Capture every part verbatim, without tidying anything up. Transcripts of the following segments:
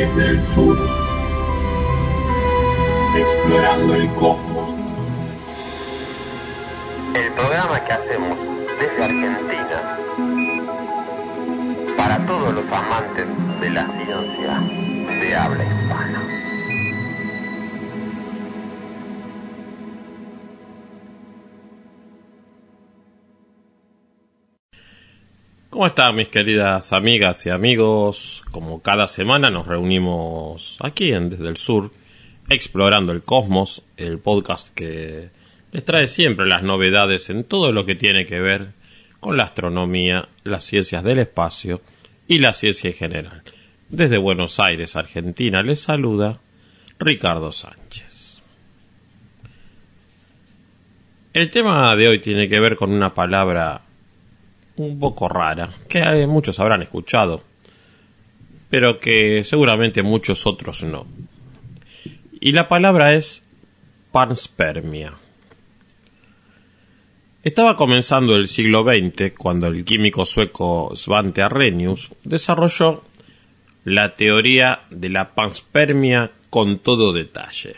desde el sur, explorando el cosmos. El programa que hacemos desde Argentina para todos los amantes de la ciencia de habla hispana. ¿Cómo están mis queridas amigas y amigos? Como cada semana nos reunimos aquí en Desde el Sur, explorando el cosmos, el podcast que les trae siempre las novedades en todo lo que tiene que ver con la astronomía, las ciencias del espacio y la ciencia en general. Desde Buenos Aires, Argentina, les saluda Ricardo Sánchez. El tema de hoy tiene que ver con una palabra un poco rara, que muchos habrán escuchado, pero que seguramente muchos otros no. Y la palabra es panspermia. Estaba comenzando el siglo veinte cuando el químico sueco Svante Arrhenius desarrolló la teoría de la panspermia con todo detalle.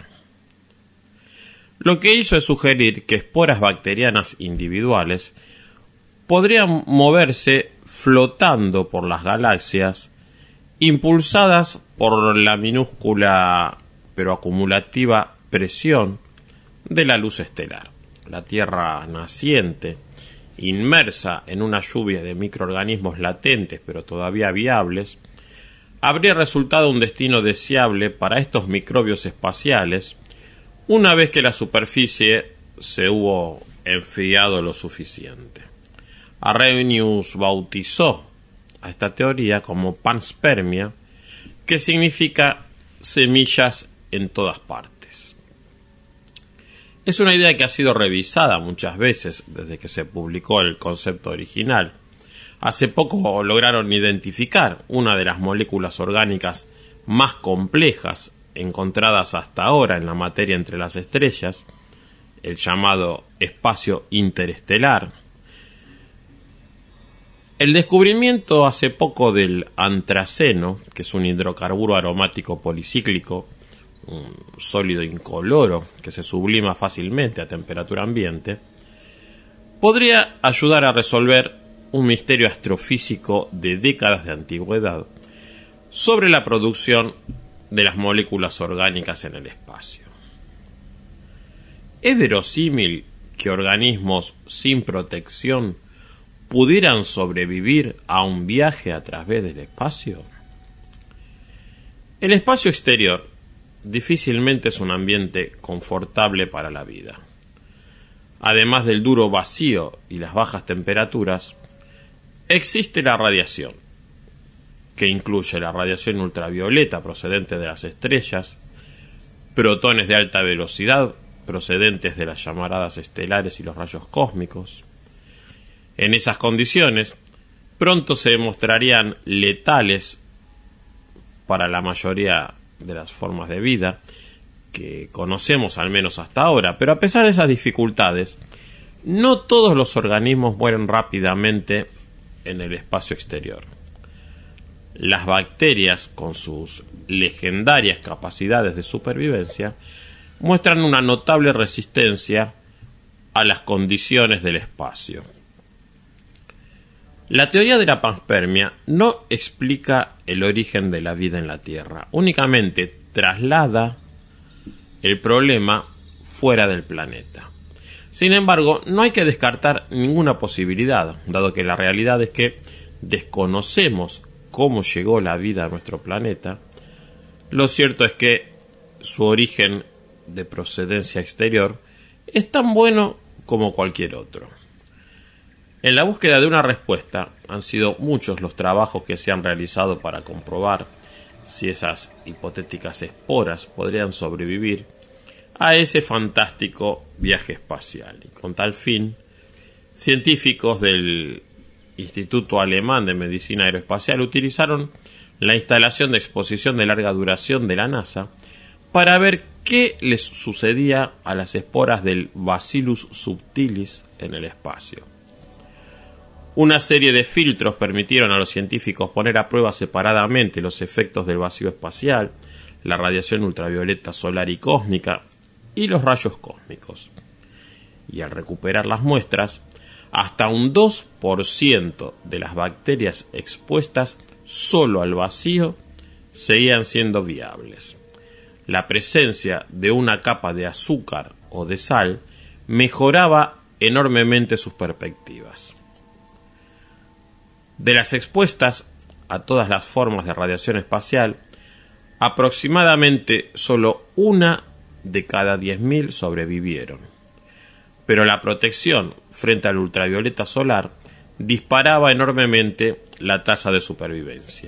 Lo que hizo es sugerir que esporas bacterianas individuales podrían moverse flotando por las galaxias, impulsadas por la minúscula pero acumulativa presión de la luz estelar. La Tierra naciente, inmersa en una lluvia de microorganismos latentes pero todavía viables, habría resultado un destino deseable para estos microbios espaciales una vez que la superficie se hubo enfriado lo suficiente. Arrhenius bautizó a esta teoría como panspermia, que significa semillas en todas partes. Es una idea que ha sido revisada muchas veces desde que se publicó el concepto original. Hace poco lograron identificar una de las moléculas orgánicas más complejas encontradas hasta ahora en la materia entre las estrellas, el llamado espacio interestelar. El descubrimiento hace poco del antraceno, que es un hidrocarburo aromático policíclico, un sólido incoloro que se sublima fácilmente a temperatura ambiente, podría ayudar a resolver un misterio astrofísico de décadas de antigüedad sobre la producción de las moléculas orgánicas en el espacio. ¿Es verosímil que organismos sin protección pudieran sobrevivir a un viaje a través del espacio? El espacio exterior difícilmente es un ambiente confortable para la vida. Además del duro vacío y las bajas temperaturas, existe la radiación, que incluye la radiación ultravioleta procedente de las estrellas, protones de alta velocidad procedentes de las llamaradas estelares y los rayos cósmicos. En esas condiciones, pronto se demostrarían letales para la mayoría de las formas de vida que conocemos al menos hasta ahora, pero a pesar de esas dificultades, no todos los organismos mueren rápidamente en el espacio exterior. Las bacterias, con sus legendarias capacidades de supervivencia, muestran una notable resistencia a las condiciones del espacio. La teoría de la panspermia no explica el origen de la vida en la Tierra, únicamente traslada el problema fuera del planeta. Sin embargo, no hay que descartar ninguna posibilidad, dado que la realidad es que desconocemos cómo llegó la vida a nuestro planeta. Lo cierto es que su origen de procedencia exterior es tan bueno como cualquier otro. En la búsqueda de una respuesta han sido muchos los trabajos que se han realizado para comprobar si esas hipotéticas esporas podrían sobrevivir a ese fantástico viaje espacial. Y con tal fin, científicos del Instituto Alemán de Medicina Aeroespacial utilizaron la instalación de exposición de larga duración de la NASA para ver qué les sucedía a las esporas del Bacillus subtilis en el espacio. Una serie de filtros permitieron a los científicos poner a prueba separadamente los efectos del vacío espacial, la radiación ultravioleta solar y cósmica y los rayos cósmicos. Y al recuperar las muestras, hasta un dos por ciento de las bacterias expuestas solo al vacío seguían siendo viables. La presencia de una capa de azúcar o de sal mejoraba enormemente sus perspectivas. De las expuestas a todas las formas de radiación espacial, aproximadamente solo una de cada diez mil sobrevivieron. Pero la protección frente al ultravioleta solar disparaba enormemente la tasa de supervivencia.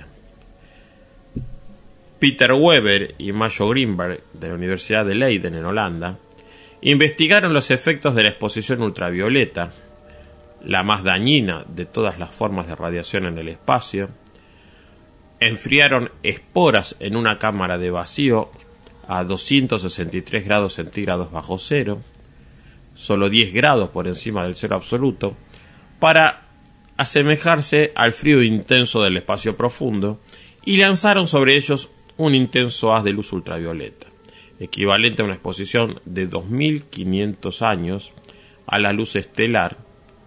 Peter Weber y Mayo Greenberg, de la Universidad de Leiden en Holanda, investigaron los efectos de la exposición ultravioleta, la más dañina de todas las formas de radiación en el espacio. Enfriaron esporas en una cámara de vacío a doscientos sesenta y tres grados centígrados bajo cero, solo diez grados por encima del cero absoluto, para asemejarse al frío intenso del espacio profundo, y lanzaron sobre ellos un intenso haz de luz ultravioleta, equivalente a una exposición de dos mil quinientos años a la luz estelar,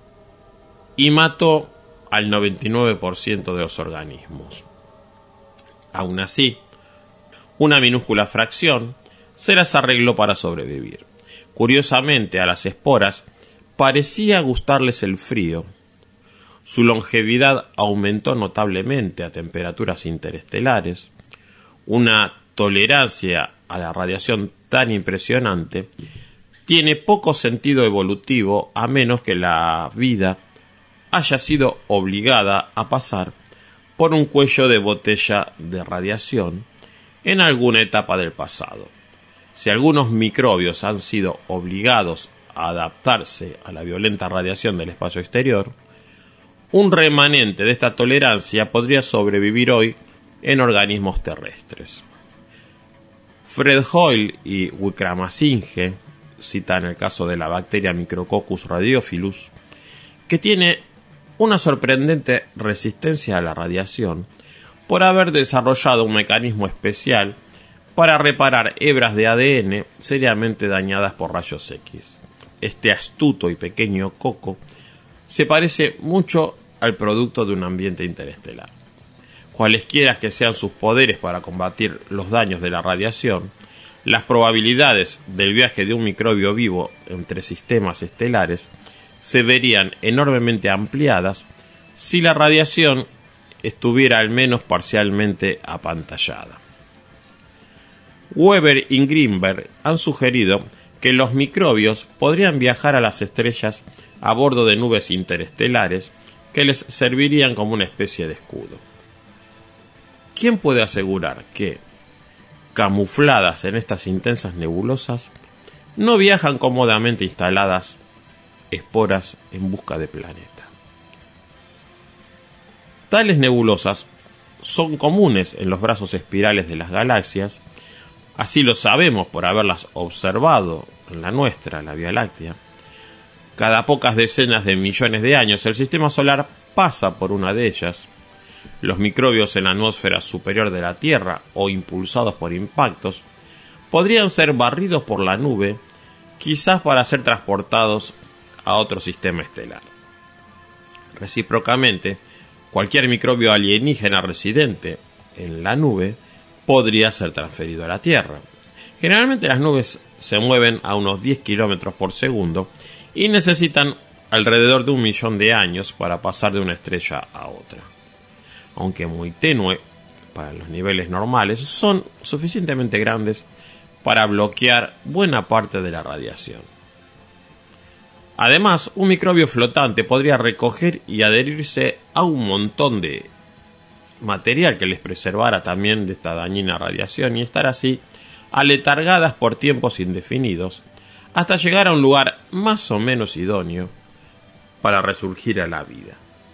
y mató al noventa y nueve por ciento de los organismos. Aún así, una minúscula fracción se las arregló para sobrevivir. Curiosamente, a las esporas parecía gustarles el frío. Su longevidad aumentó notablemente a temperaturas interestelares. Una tolerancia a la radiación tan impresionante tiene poco sentido evolutivo a menos que la vida haya sido obligada a pasar por un cuello de botella de radiación en alguna etapa del pasado. Si algunos microbios han sido obligados a adaptarse a la violenta radiación del espacio exterior, un remanente de esta tolerancia podría sobrevivir hoy en organismos terrestres. Fred Hoyle y Wickramasinghe citan el caso de la bacteria Micrococcus radiophilus, que tiene una sorprendente resistencia a la radiación por haber desarrollado un mecanismo especial para reparar hebras de A D N seriamente dañadas por rayos X. Este astuto y pequeño coco se parece mucho al producto de un ambiente interestelar. Cualesquiera que sean sus poderes para combatir los daños de la radiación, las probabilidades del viaje de un microbio vivo entre sistemas estelares se verían enormemente ampliadas si la radiación estuviera al menos parcialmente apantallada. Weber y Greenberg han sugerido que los microbios podrían viajar a las estrellas a bordo de nubes interestelares que les servirían como una especie de escudo. ¿Quién puede asegurar que, camufladas en estas intensas nebulosas, no viajan cómodamente instaladas esporas en busca de planeta? Tales nebulosas son comunes en los brazos espirales de las galaxias, así lo sabemos por haberlas observado en la nuestra, la Vía Láctea. Cada pocas decenas de millones de años el sistema solar pasa por una de ellas. Los microbios en la atmósfera superior de la Tierra o impulsados por impactos podrían ser barridos por la nube, quizás para ser transportados a otro sistema estelar. Recíprocamente, cualquier microbio alienígena residente en la nube podría ser transferido a la Tierra. Generalmente las nubes se mueven a unos diez kilómetros por segundo y necesitan alrededor de un millón de años para pasar de una estrella a otra. Aunque muy tenue para los niveles normales, son suficientemente grandes para bloquear buena parte de la radiación. Además, un microbio flotante podría recoger y adherirse a un montón de material que les preservara también de esta dañina radiación y estar así aletargadas por tiempos indefinidos hasta llegar a un lugar más o menos idóneo para resurgir a la vida.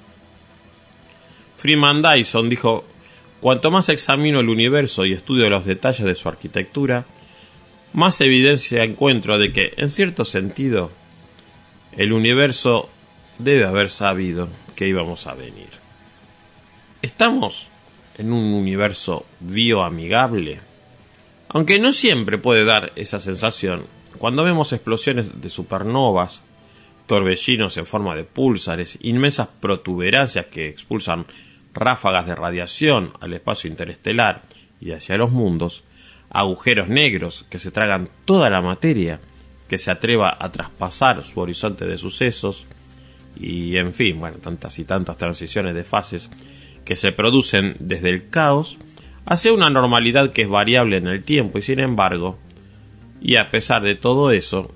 Freeman Dyson dijo: cuanto más examino el universo y estudio los detalles de su arquitectura, más evidencia encuentro de que, en cierto sentido, el universo debe haber sabido que íbamos a venir. ¿Estamos en un universo bioamigable? Aunque no siempre puede dar esa sensación, cuando vemos explosiones de supernovas, torbellinos en forma de púlsares, inmensas protuberancias que expulsan ráfagas de radiación al espacio interestelar y hacia los mundos, agujeros negros que se tragan toda la materia que se atreva a traspasar su horizonte de sucesos, y en fin, bueno, tantas y tantas transiciones de fases que se producen desde el caos hacia una normalidad que es variable en el tiempo, y sin embargo, y a pesar de todo eso,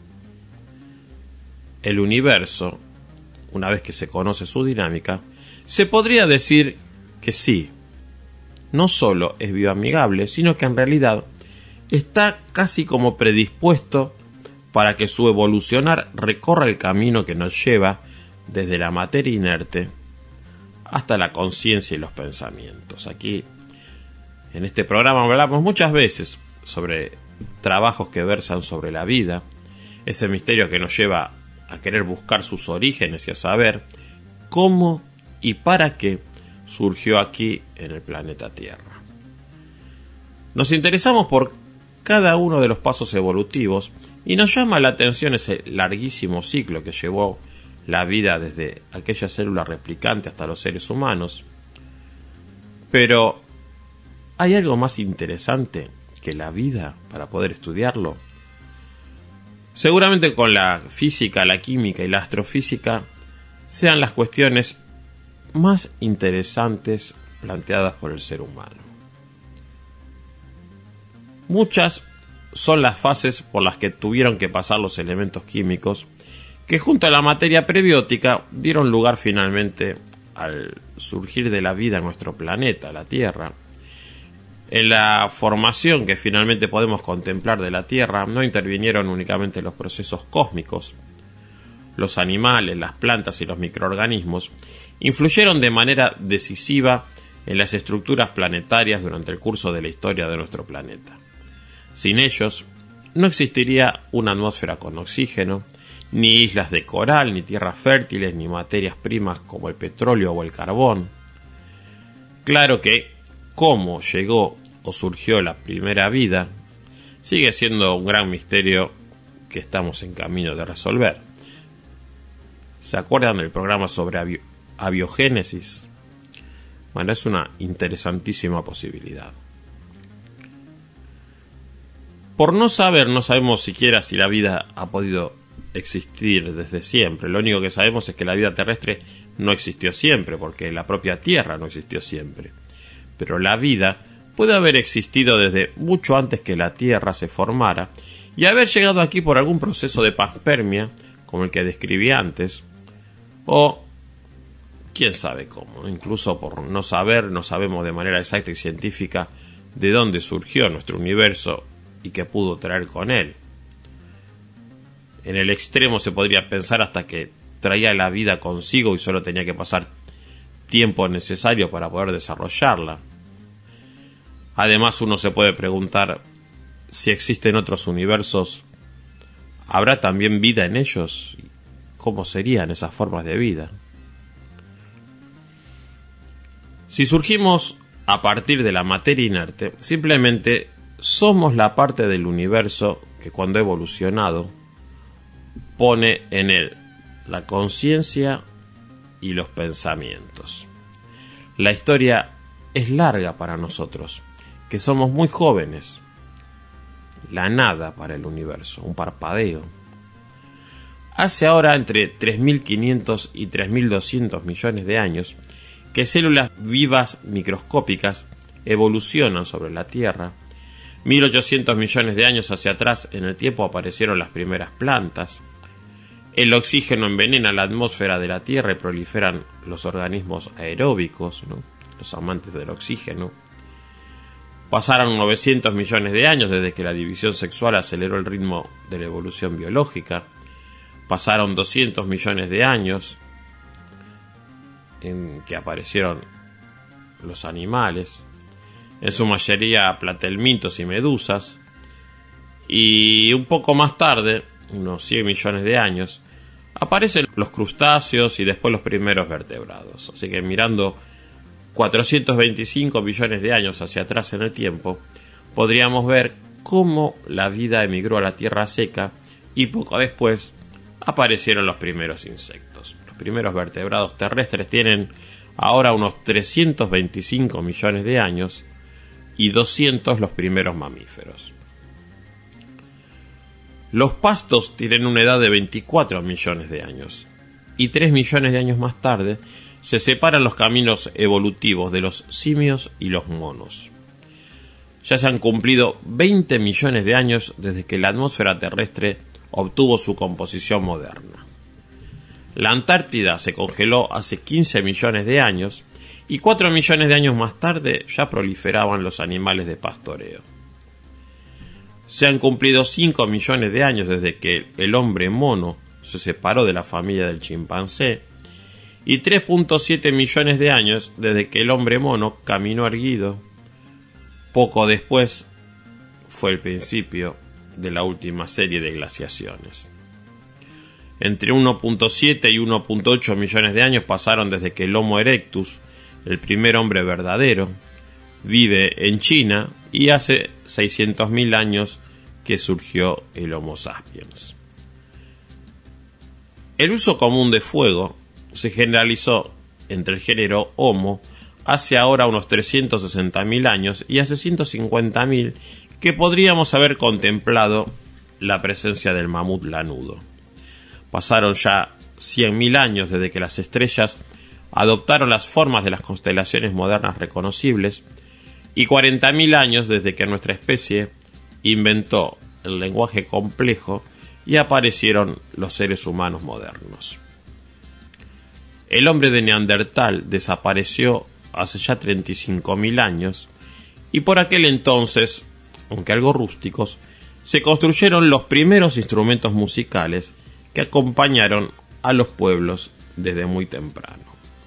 el universo, una vez que se conoce su dinámica, se podría decir que sí, no solo es bioamigable, sino que en realidad está casi como predispuesto para que su evolucionar recorra el camino que nos lleva desde la materia inerte hasta la conciencia y los pensamientos. Aquí, en este programa, hablamos muchas veces sobre trabajos que versan sobre la vida, ese misterio que nos lleva a querer buscar sus orígenes y a saber cómo y para qué surgió aquí en el planeta Tierra. Nos interesamos por cada uno de los pasos evolutivos y nos llama la atención ese larguísimo ciclo que llevó la vida desde aquella célula replicante hasta los seres humanos. Pero ¿hay algo más interesante que la vida para poder estudiarlo? Seguramente con la física, la química y la astrofísica sean las cuestiones más interesantes planteadas por el ser humano. Muchas son las fases por las que tuvieron que pasar los elementos químicos que junto a la materia prebiótica dieron lugar finalmente al surgir de la vida en nuestro planeta, la Tierra. En la formación que finalmente podemos contemplar de la Tierra no intervinieron únicamente los procesos cósmicos. Los animales, las plantas y los microorganismos influyeron de manera decisiva en las estructuras planetarias durante el curso de la historia de nuestro planeta. Sin ellos, no existiría una atmósfera con oxígeno, ni islas de coral, ni tierras fértiles, ni materias primas como el petróleo o el carbón. Claro que cómo llegó o surgió la primera vida sigue siendo un gran misterio que estamos en camino de resolver. ¿Se acuerdan del programa sobre abio- abiogénesis? Bueno, es una interesantísima posibilidad. Por no saber, no sabemos siquiera si la vida ha podido existir desde siempre. Lo único que sabemos es que la vida terrestre no existió siempre, porque la propia Tierra no existió siempre. Pero la vida puede haber existido desde mucho antes que la Tierra se formara y haber llegado aquí por algún proceso de panspermia, como el que describí antes, o quién sabe cómo. Incluso por no saber, no sabemos de manera exacta y científica de dónde surgió nuestro universo y qué pudo traer con él. En el extremo se podría pensar hasta que traía la vida consigo y solo tenía que pasar tiempo necesario para poder desarrollarla. Además, uno se puede preguntar si existen otros universos, ¿habrá también vida en ellos? ¿Cómo serían esas formas de vida? Si surgimos a partir de la materia inerte, simplemente somos la parte del universo que cuando ha evolucionado pone en él la conciencia y los pensamientos. La historia es larga para nosotros, que somos muy jóvenes. La nada para el universo, un parpadeo. Hace ahora entre tres mil quinientos y tres mil doscientos millones de años que células vivas microscópicas evolucionan sobre la Tierra. mil ochocientos millones de años hacia atrás en el tiempo aparecieron las primeras plantas. El oxígeno envenena la atmósfera de la Tierra y proliferan los organismos aeróbicos, ¿no? Los amantes del oxígeno. Pasaron novecientos millones de años desde que la división sexual aceleró el ritmo de la evolución biológica. Pasaron doscientos millones de años en que aparecieron los animales, en su mayoría platelmintos y medusas, y un poco más tarde, unos cien millones de años, aparecen los crustáceos y después los primeros vertebrados. Así que mirando cuatrocientos veinticinco millones de años hacia atrás en el tiempo, podríamos ver cómo la vida emigró a la tierra seca y poco después aparecieron los primeros insectos. Los primeros vertebrados terrestres tienen ahora unos trescientos veinticinco millones de años y doscientos los primeros mamíferos. Los pastos tienen una edad de veinticuatro millones de años y tres millones de años más tarde se separan los caminos evolutivos de los simios y los monos. Ya se han cumplido veinte millones de años desde que la atmósfera terrestre obtuvo su composición moderna. La Antártida se congeló hace quince millones de años y cuatro millones de años más tarde ya proliferaban los animales de pastoreo. Se han cumplido cinco millones de años desde que el hombre mono se separó de la familia del chimpancé y tres punto siete millones de años desde que el hombre mono caminó erguido. Poco después fue el principio de la última serie de glaciaciones. Entre uno punto siete y uno punto ocho millones de años pasaron desde que el Homo erectus, el primer hombre verdadero, vive en China y hace seiscientos mil años que surgió el Homo sapiens. El uso común de fuego se generalizó entre el género Homo hace ahora unos trescientos sesenta mil años y hace ciento cincuenta mil que podríamos haber contemplado la presencia del mamut lanudo. Pasaron ya cien mil años desde que las estrellas adoptaron las formas de las constelaciones modernas reconocibles y cuarenta mil años desde que nuestra especie inventó el lenguaje complejo y aparecieron los seres humanos modernos. El hombre de Neandertal desapareció hace ya treinta y cinco mil años y por aquel entonces, aunque algo rústicos, se construyeron los primeros instrumentos musicales que acompañaron a los pueblos desde muy temprano.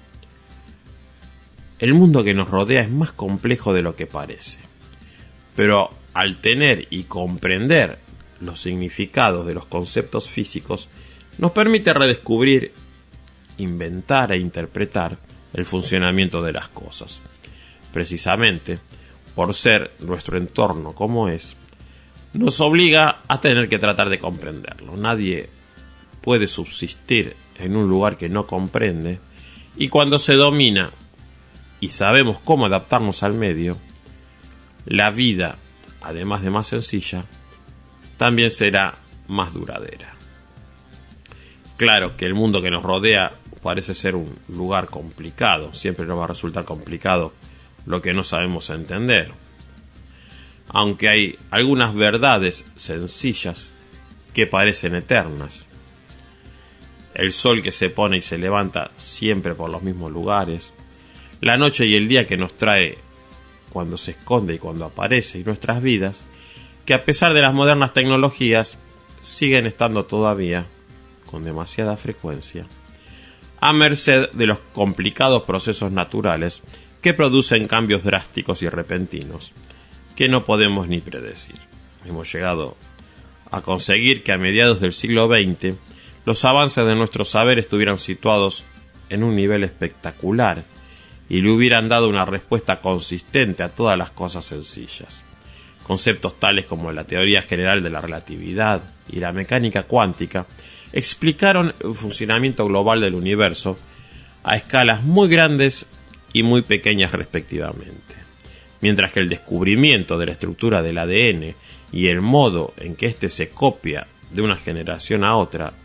El mundo que nos rodea es más complejo de lo que parece, pero al tener y comprender los significados de los conceptos físicos, nos permite redescubrir, inventar e interpretar el funcionamiento de las cosas. Precisamente, por ser nuestro entorno como es, nos obliga a tener que tratar de comprenderlo. Nadie puede subsistir en un lugar que no comprende, y cuando se domina y sabemos cómo adaptarnos al medio, la vida, además de más sencilla, también será más duradera. Claro que el mundo que nos rodea parece ser un lugar complicado, siempre nos va a resultar complicado lo que no sabemos entender. Aunque hay algunas verdades sencillas que parecen eternas. El sol que se pone y se levanta siempre por los mismos lugares, la noche y el día que nos trae cuando se esconde y cuando aparece, y nuestras vidas, que a pesar de las modernas tecnologías, siguen estando todavía, con demasiada frecuencia, a merced de los complicados procesos naturales que producen cambios drásticos y repentinos, que no podemos ni predecir. Hemos llegado a conseguir que a mediados del siglo veinte los avances de nuestro saber estuvieran situados en un nivel espectacular y le hubieran dado una respuesta consistente a todas las cosas sencillas. Conceptos tales como la teoría general de la relatividad y la mecánica cuántica explicaron el funcionamiento global del universo a escalas muy grandes y muy pequeñas respectivamente, mientras que el descubrimiento de la estructura del A D N y el modo en que éste se copia de una generación a otra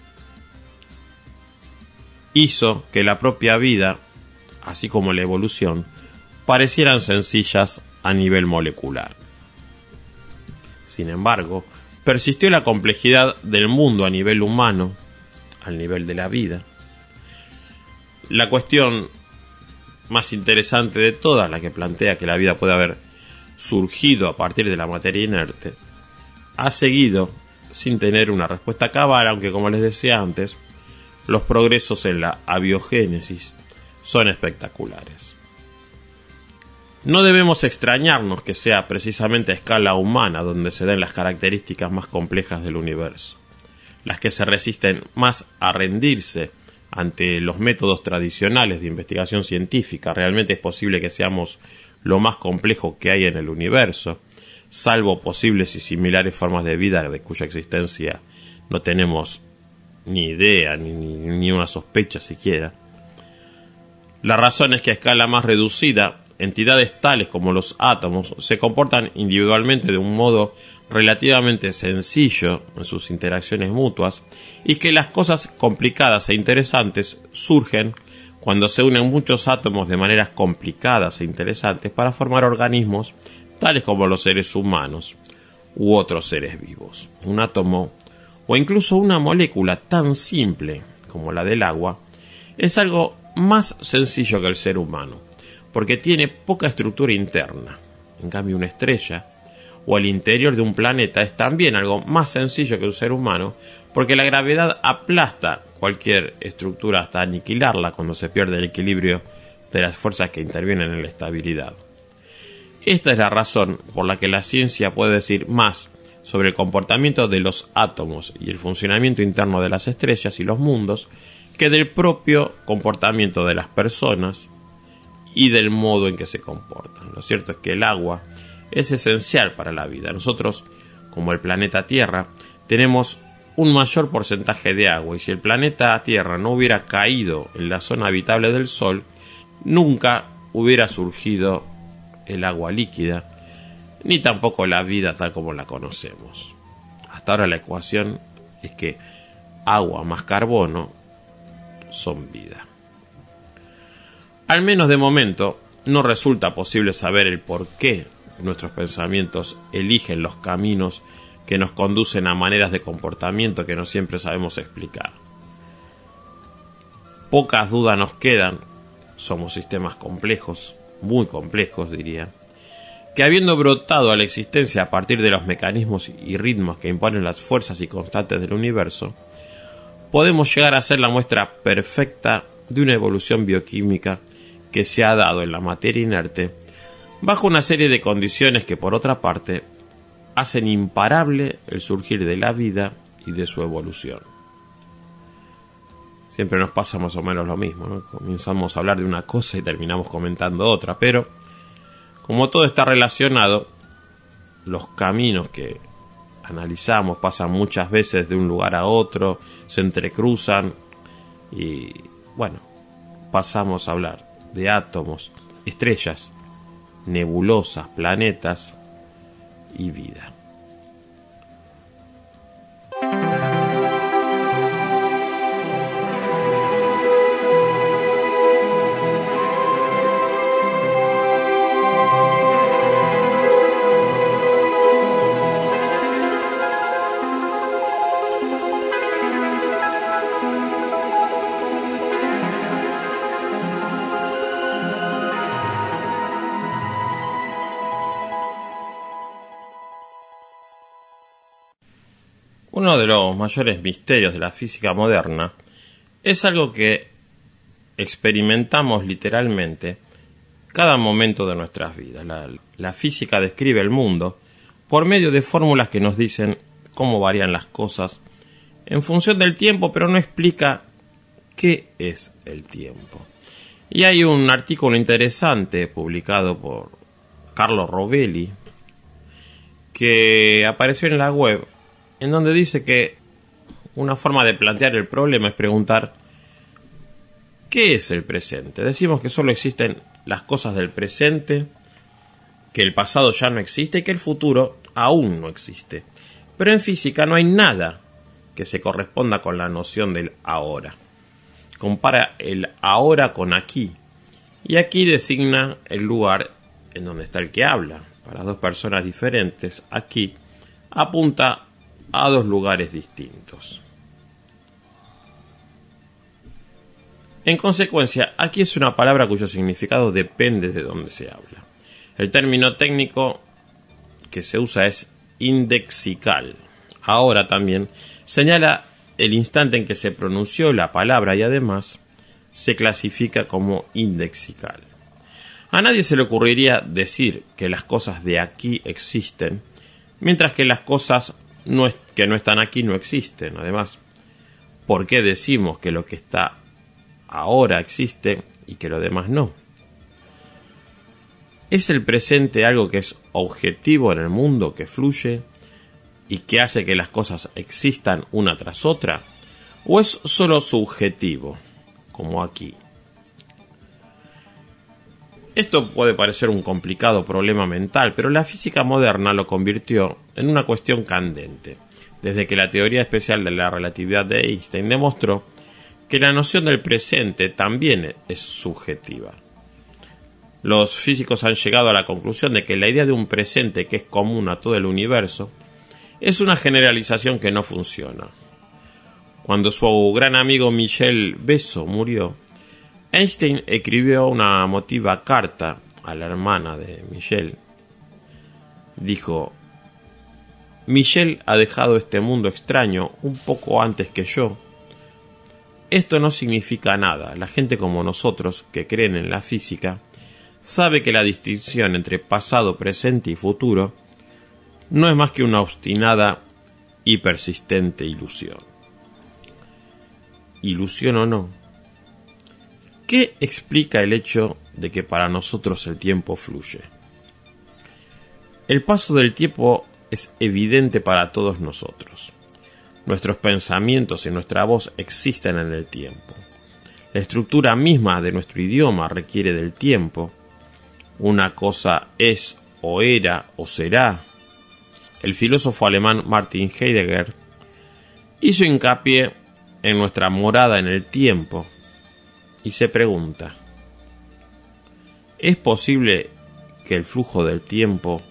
hizo que la propia vida, así como la evolución, parecieran sencillas a nivel molecular. Sin embargo, persistió la complejidad del mundo a nivel humano, al nivel de la vida. La cuestión más interesante de todas, la que plantea que la vida puede haber surgido a partir de la materia inerte, ha seguido sin tener una respuesta cabal, aunque como les decía antes, los progresos en la abiogénesis son espectaculares. No debemos extrañarnos que sea precisamente a escala humana donde se den las características más complejas del universo. las que se resisten más a rendirse ante los métodos tradicionales de investigación científica. Realmente es posible que seamos lo más complejo que hay en el universo, salvo posibles y similares formas de vida de cuya existencia no tenemos ni idea, ni, ni, ni una sospecha siquiera. La razón es que a escala más reducida, entidades tales como los átomos se comportan individualmente de un modo relativamente sencillo en sus interacciones mutuas, y que las cosas complicadas e interesantes surgen cuando se unen muchos átomos de maneras complicadas e interesantes para formar organismos tales como los seres humanos u otros seres vivos. Un átomo o incluso una molécula tan simple como la del agua es algo más sencillo que el ser humano, porque tiene poca estructura interna. En cambio, una estrella o el interior de un planeta es también algo más sencillo que un ser humano, porque la gravedad aplasta cualquier estructura hasta aniquilarla cuando se pierde el equilibrio de las fuerzas que intervienen en la estabilidad. Esta es la razón por la que la ciencia puede decir más sobre el comportamiento de los átomos y el funcionamiento interno de las estrellas y los mundos que del propio comportamiento de las personas y del modo en que se comportan. Lo cierto es que el agua es esencial para la vida. Nosotros, como el planeta Tierra, tenemos un mayor porcentaje de agua, y si el planeta Tierra no hubiera caído en la zona habitable del Sol, nunca hubiera surgido el agua líquida, ni tampoco la vida tal como la conocemos. Hasta ahora la ecuación es que agua más carbono son vida. Al menos de momento, no resulta posible saber el por qué nuestros pensamientos eligen los caminos que nos conducen a maneras de comportamiento que no siempre sabemos explicar. Pocas dudas nos quedan, somos sistemas complejos, muy complejos diría, que habiendo brotado a la existencia a partir de los mecanismos y ritmos que imponen las fuerzas y constantes del universo, podemos llegar a ser la muestra perfecta de una evolución bioquímica que se ha dado en la materia inerte bajo una serie de condiciones que, por otra parte, hacen imparable el surgir de la vida y de su evolución. Siempre nos pasa más o menos lo mismo, ¿no? Comenzamos a hablar de una cosa y terminamos comentando otra, pero como todo está relacionado, los caminos que analizamos pasan muchas veces de un lugar a otro, se entrecruzan y, bueno, pasamos a hablar de átomos, estrellas, nebulosas, planetas y vida. Uno de los mayores misterios de la física moderna es algo que experimentamos literalmente cada momento de nuestras vidas. La, la física describe el mundo por medio de fórmulas que nos dicen cómo varían las cosas en función del tiempo, pero no explica qué es el tiempo. Y hay un artículo interesante publicado por Carlo Rovelli que apareció en la web, en donde dice que una forma de plantear el problema es preguntar ¿qué es el presente? Decimos que solo existen las cosas del presente, que el pasado ya no existe y que el futuro aún no existe. Pero en física no hay nada que se corresponda con la noción del ahora. Compara el ahora con aquí, y aquí designa el lugar en donde está el que habla. Para dos personas diferentes, aquí apunta a dos lugares distintos. En consecuencia, aquí es una palabra cuyo significado depende de dónde se habla. El término técnico que se usa es indexical. Ahora también señala el instante en que se pronunció la palabra y además se clasifica como indexical. A nadie se le ocurriría decir que las cosas de aquí existen, mientras que las cosas no es, que no están aquí no existen. Además, ¿por qué decimos que lo que está ahora existe y que lo demás no? ¿Es el presente algo que es objetivo en el mundo, que fluye y que hace que las cosas existan una tras otra? ¿O es solo subjetivo, como aquí? Esto puede parecer un complicado problema mental, pero la física moderna lo convirtió en una cuestión candente, desde que la teoría especial de la relatividad de Einstein demostró que la noción del presente también es subjetiva. Los físicos han llegado a la conclusión de que la idea de un presente que es común a todo el universo es una generalización que no funciona. Cuando su gran amigo Michel Besso murió, Einstein escribió una emotiva carta a la hermana de Michel. Dijo: Michel ha dejado este mundo extraño un poco antes que yo. Esto no significa nada. La gente como nosotros, que creen en la física, sabe que la distinción entre pasado, presente y futuro no es más que una obstinada y persistente ilusión. ¿Ilusión o no? ¿Qué explica el hecho de que para nosotros el tiempo fluye? El paso del tiempo es evidente para todos nosotros. Nuestros pensamientos y nuestra voz existen en el tiempo. La estructura misma de nuestro idioma requiere del tiempo. Una cosa es, o era, o será. El filósofo alemán Martin Heidegger hizo hincapié en nuestra morada en el tiempo y se pregunta: ¿es posible que el flujo del tiempo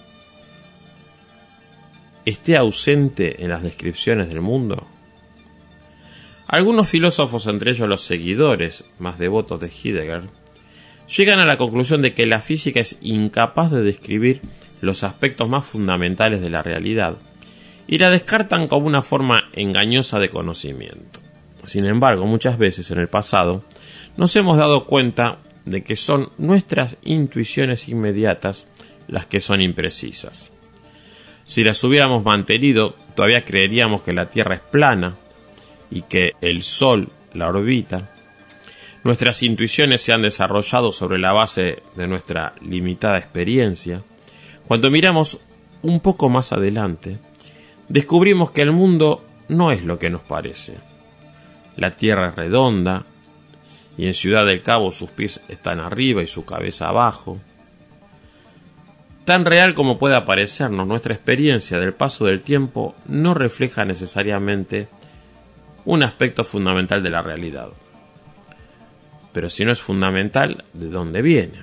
esté ausente en las descripciones del mundo? Algunos filósofos, entre ellos los seguidores más devotos de Heidegger, llegan a la conclusión de que la física es incapaz de describir los aspectos más fundamentales de la realidad y la descartan como una forma engañosa de conocimiento. Sin embargo, muchas veces en el pasado nos hemos dado cuenta de que son nuestras intuiciones inmediatas las que son imprecisas. Si las hubiéramos mantenido, todavía creeríamos que la Tierra es plana y que el Sol la orbita. Nuestras intuiciones se han desarrollado sobre la base de nuestra limitada experiencia. Cuando miramos un poco más adelante, descubrimos que el mundo no es lo que nos parece. La Tierra es redonda y en Ciudad del Cabo sus pies están arriba y su cabeza abajo. Tan real como pueda parecernos, nuestra experiencia del paso del tiempo no refleja necesariamente un aspecto fundamental de la realidad. Pero si no es fundamental, ¿de dónde viene?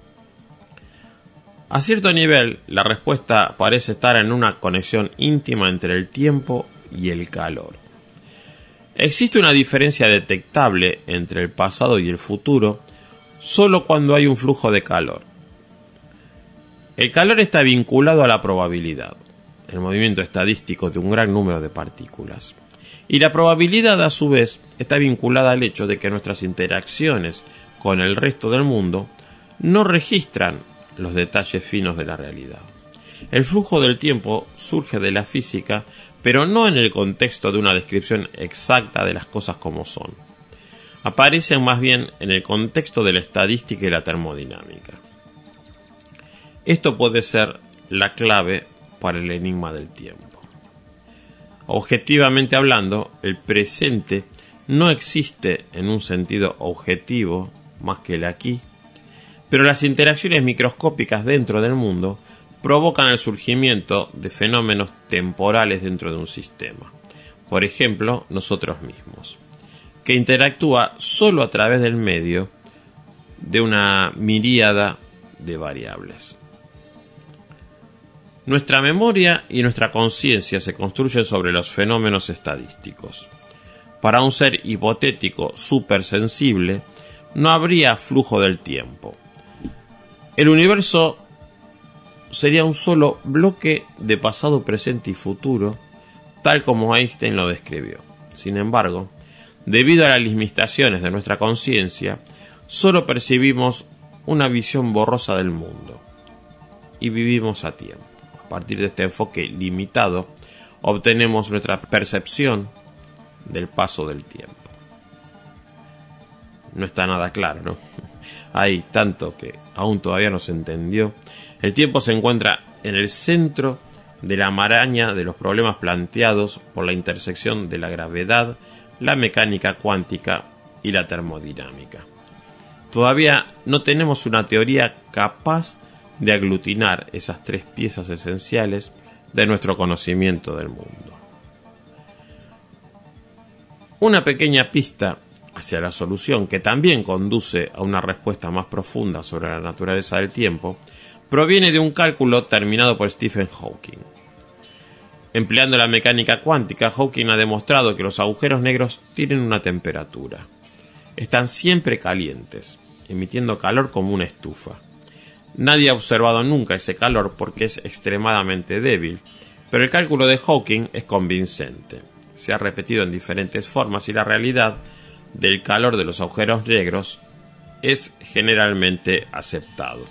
A cierto nivel, la respuesta parece estar en una conexión íntima entre el tiempo y el calor. Existe una diferencia detectable entre el pasado y el futuro solo cuando hay un flujo de calor. El calor está vinculado a la probabilidad, el movimiento estadístico de un gran número de partículas. Y la probabilidad, a su vez, está vinculada al hecho de que nuestras interacciones con el resto del mundo no registran los detalles finos de la realidad. El flujo del tiempo surge de la física, pero no en el contexto de una descripción exacta de las cosas como son. Aparecen más bien en el contexto de la estadística y la termodinámica. Esto puede ser la clave para el enigma del tiempo. Objetivamente hablando, el presente no existe en un sentido objetivo más que el aquí, pero las interacciones microscópicas dentro del mundo provocan el surgimiento de fenómenos temporales dentro de un sistema. Por ejemplo, nosotros mismos, que interactúa solo a través del medio de una miríada de variables. Nuestra memoria y nuestra conciencia se construyen sobre los fenómenos estadísticos. Para un ser hipotético supersensible, no habría flujo del tiempo. El universo sería un solo bloque de pasado, presente y futuro, tal como Einstein lo describió. Sin embargo, debido a las limitaciones de nuestra conciencia, solo percibimos una visión borrosa del mundo y vivimos a tiempo. A partir de este enfoque limitado, obtenemos nuestra percepción del paso del tiempo. No está nada claro, ¿no? Hay tanto que aún todavía no se entendió. El tiempo se encuentra en el centro de la maraña de los problemas planteados por la intersección de la gravedad, la mecánica cuántica y la termodinámica. Todavía no tenemos una teoría capaz de aglutinar esas tres piezas esenciales de nuestro conocimiento del mundo. Una pequeña pista hacia la solución, que también conduce a una respuesta más profunda sobre la naturaleza del tiempo, proviene de un cálculo terminado por Stephen Hawking. Empleando la mecánica cuántica, Hawking ha demostrado que los agujeros negros tienen una temperatura. Están siempre calientes, emitiendo calor como una estufa. Nadie ha observado nunca ese calor porque es extremadamente débil, pero el cálculo de Hawking es convincente. Se ha repetido en diferentes formas y la realidad del calor de los agujeros negros es generalmente aceptado.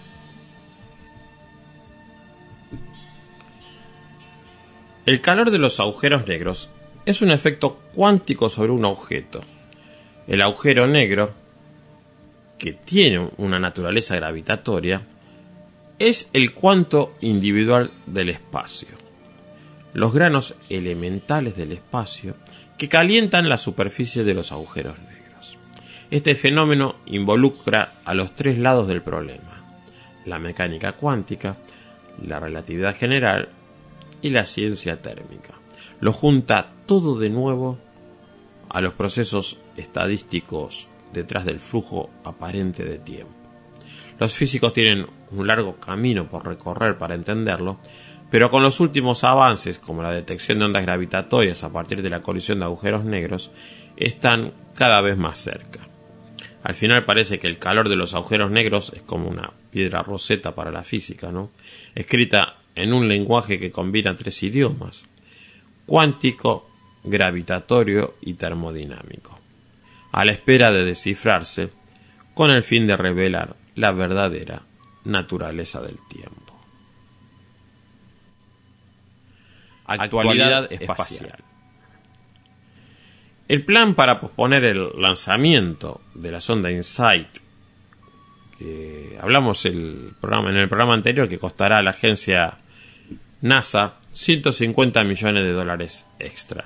El calor de los agujeros negros es un efecto cuántico sobre un objeto. El agujero negro, que tiene una naturaleza gravitatoria, es el cuanto individual del espacio. Los granos elementales del espacio que calientan la superficie de los agujeros negros. Este fenómeno involucra a los tres lados del problema: la mecánica cuántica, la relatividad general y la ciencia térmica. Lo junta todo de nuevo a los procesos estadísticos detrás del flujo aparente de tiempo. Los físicos tienen un largo camino por recorrer para entenderlo, pero con los últimos avances, como la detección de ondas gravitatorias a partir de la colisión de agujeros negros, están cada vez más cerca. Al final parece que el calor de los agujeros negros es como una piedra roseta para la física, ¿no? Escrita en un lenguaje que combina tres idiomas: cuántico, gravitatorio y termodinámico, a la espera de descifrarse con el fin de revelar la verdadera naturaleza del tiempo. Actualidad espacial. El plan para posponer el lanzamiento de la sonda InSight, que hablamos el programa, en el programa anterior, que costará a la agencia NASA ciento cincuenta millones de dólares extra.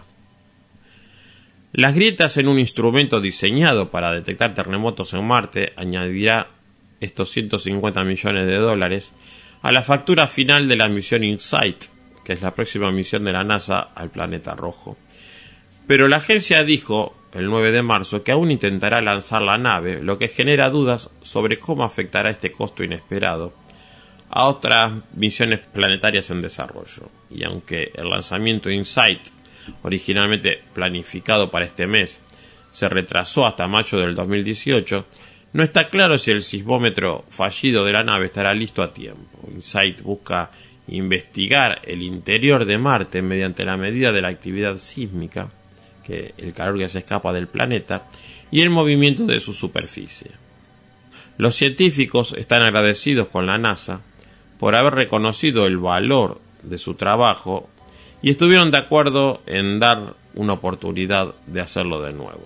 Las grietas en un instrumento diseñado para detectar terremotos en Marte añadirá estos ciento cincuenta millones de dólares a la factura final de la misión InSight, que es la próxima misión de la NASA al planeta rojo. Pero la agencia dijo el nueve de marzo que aún intentará lanzar la nave, lo que genera dudas sobre cómo afectará este costo inesperado a otras misiones planetarias en desarrollo. Y aunque el lanzamiento InSight, originalmente planificado para este mes, se retrasó hasta mayo del dos mil dieciocho, no está claro si el sismómetro fallido de la nave estará listo a tiempo. InSight busca investigar el interior de Marte mediante la medida de la actividad sísmica, que el calor que se escapa del planeta, y el movimiento de su superficie. Los científicos están agradecidos con la NASA por haber reconocido el valor de su trabajo y estuvieron de acuerdo en dar una oportunidad de hacerlo de nuevo.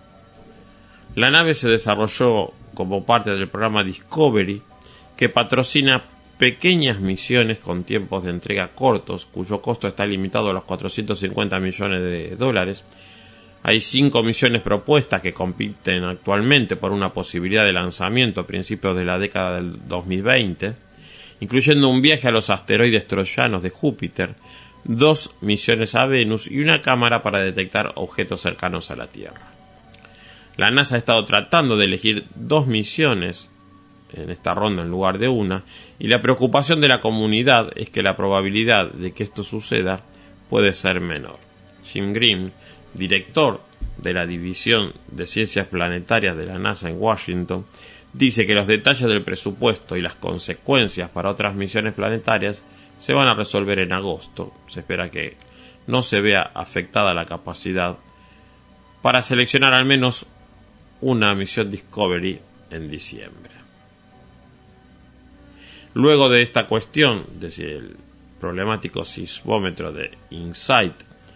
La nave se desarrolló como parte del programa Discovery, que patrocina pequeñas misiones con tiempos de entrega cortos, cuyo costo está limitado a los cuatrocientos cincuenta millones de dólares. Hay cinco misiones propuestas que compiten actualmente por una posibilidad de lanzamiento a principios de la década del dos mil veinte, incluyendo un viaje a los asteroides troyanos de Júpiter, dos misiones a Venus y una cámara para detectar objetos cercanos a la Tierra. La NASA ha estado tratando de elegir dos misiones en esta ronda en lugar de una, y la preocupación de la comunidad es que la probabilidad de que esto suceda puede ser menor. Jim Green, director de la División de Ciencias Planetarias de la NASA en Washington, dice que los detalles del presupuesto y las consecuencias para otras misiones planetarias se van a resolver en agosto. Se espera que no se vea afectada la capacidad para seleccionar al menos una misión Discovery en diciembre. Luego de esta cuestión de si el problemático sismómetro de InSight,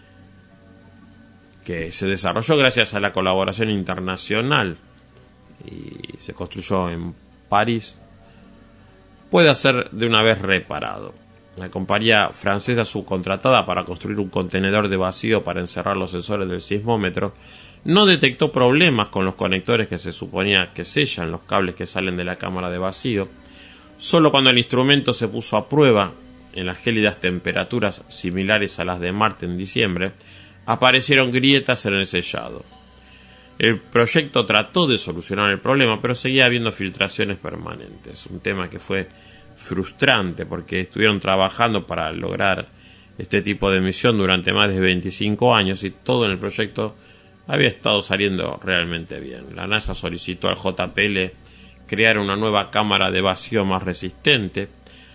que se desarrolló gracias a la colaboración internacional y se construyó en París, puede ser de una vez reparado. La compañía francesa subcontratada para construir un contenedor de vacío para encerrar los sensores del sismómetro no detectó problemas con los conectores que se suponía que sellan los cables que salen de la cámara de vacío. Solo cuando el instrumento se puso a prueba en las gélidas temperaturas similares a las de Marte en diciembre, aparecieron grietas en el sellado. El proyecto trató de solucionar el problema, pero seguía habiendo filtraciones permanentes, un tema que fue frustrante porque estuvieron trabajando para lograr este tipo de misión durante más de veinticinco años y todo en el proyecto había estado saliendo realmente bien. La NASA solicitó al J P L crear una nueva cámara de vacío más resistente.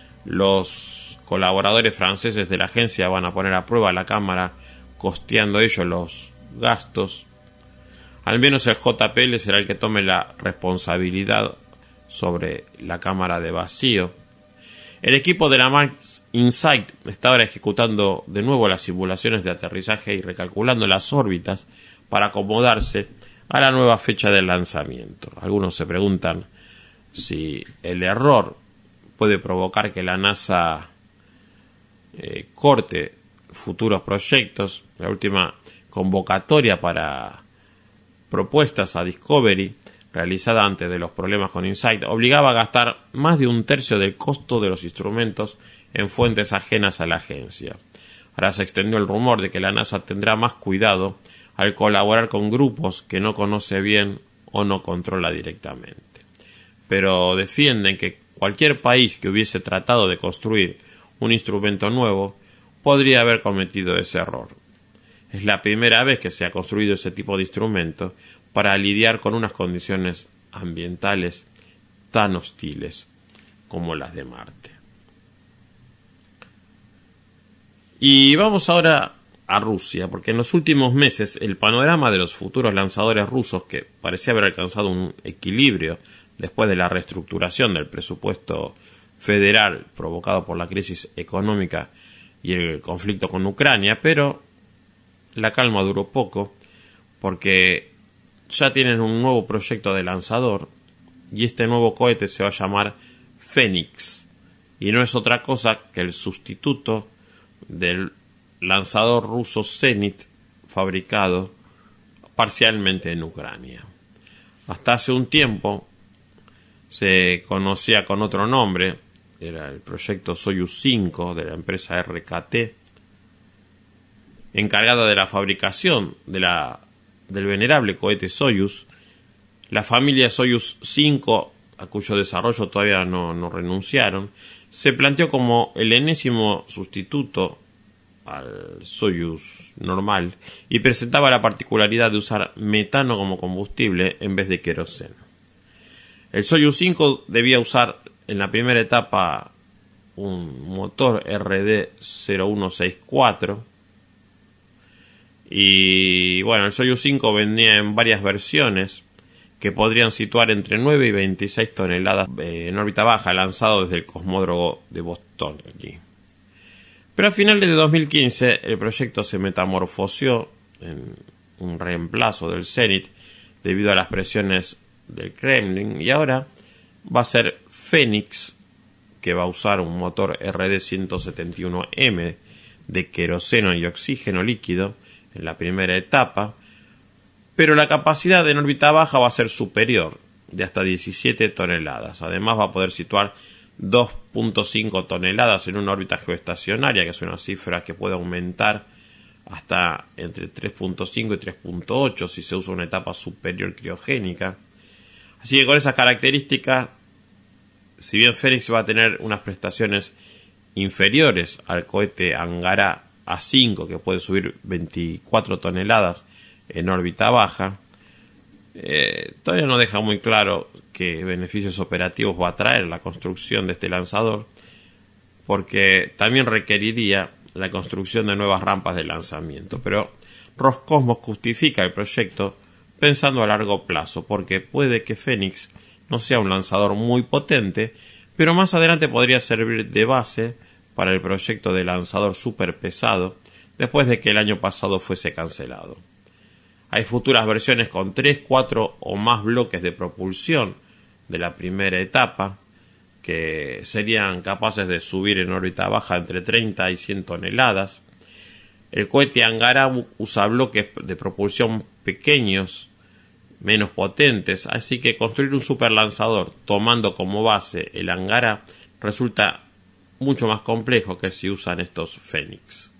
Los colaboradores franceses de la agencia van a poner a prueba la cámara, costeando ellos los gastos. Al menos el J P L será el que tome la responsabilidad sobre la cámara de vacío. El equipo de la Mars InSight está ahora ejecutando de nuevo las simulaciones de aterrizaje y recalculando las órbitas para acomodarse a la nueva fecha del lanzamiento. Algunos se preguntan si el error puede provocar que la NASA eh, corte futuros proyectos. La última convocatoria para propuestas a Discovery, realizada antes de los problemas con InSight, obligaba a gastar más de un tercio del costo de los instrumentos en fuentes ajenas a la agencia. Ahora se extendió el rumor de que la NASA tendrá más cuidado al colaborar con grupos que no conoce bien o no controla directamente. Pero defienden que cualquier país que hubiese tratado de construir un instrumento nuevo podría haber cometido ese error. Es la primera vez que se ha construido ese tipo de instrumento para lidiar con unas condiciones ambientales tan hostiles como las de Marte. Y vamos ahora a Rusia, porque en los últimos meses el panorama de los futuros lanzadores rusos, que parecía haber alcanzado un equilibrio después de la reestructuración del presupuesto federal provocado por la crisis económica y el conflicto con Ucrania, pero la calma duró poco porque ya tienen un nuevo proyecto de lanzador y este nuevo cohete se va a llamar Fénix y no es otra cosa que el sustituto del lanzador ruso Zenit fabricado parcialmente en Ucrania. Hasta hace un tiempo se conocía con otro nombre, era el proyecto Soyuz cinco de la empresa R K T, encargada de la fabricación de la, del venerable cohete Soyuz. La familia Soyuz cinco, a cuyo desarrollo todavía no, no renunciaron, se planteó como el enésimo sustituto al Soyuz normal y presentaba la particularidad de usar metano como combustible en vez de queroseno. El Soyuz cinco debía usar en la primera etapa un motor R D cero uno seis cuatro y bueno, el Soyuz cinco venía en varias versiones que podrían situar entre nueve y veintiséis toneladas en órbita baja, lanzado desde el cosmódromo de Vostochny. Pero a finales de dos mil quince el proyecto se metamorfoseó en un reemplazo del Zenit debido a las presiones del Kremlin y ahora va a ser Fénix, que va a usar un motor R D ciento setenta y uno M de queroseno y oxígeno líquido en la primera etapa, pero la capacidad en órbita baja va a ser superior, de hasta diecisiete toneladas. Además va a poder situar dos punto cinco toneladas en una órbita geoestacionaria, que es una cifra que puede aumentar hasta entre tres punto cinco y tres punto ocho si se usa una etapa superior criogénica. Así que con esas características, si bien Fénix va a tener unas prestaciones inferiores al cohete Angara A cinco, que puede subir veinticuatro toneladas en órbita baja, eh, todavía no deja muy claro qué beneficios operativos va a traer la construcción de este lanzador, porque también requeriría la construcción de nuevas rampas de lanzamiento. Pero Roscosmos justifica el proyecto pensando a largo plazo, porque puede que Fénix no sea un lanzador muy potente, pero más adelante podría servir de base para el proyecto de lanzador superpesado después de que el año pasado fuese cancelado. Hay futuras versiones con tres, cuatro o más bloques de propulsión de la primera etapa que serían capaces de subir en órbita baja entre treinta y cien toneladas. El cohete Angara usa bloques de propulsión pequeños, menos potentes, así que construir un superlanzador tomando como base el Angara resulta mucho más complejo que si usan estos Fénix.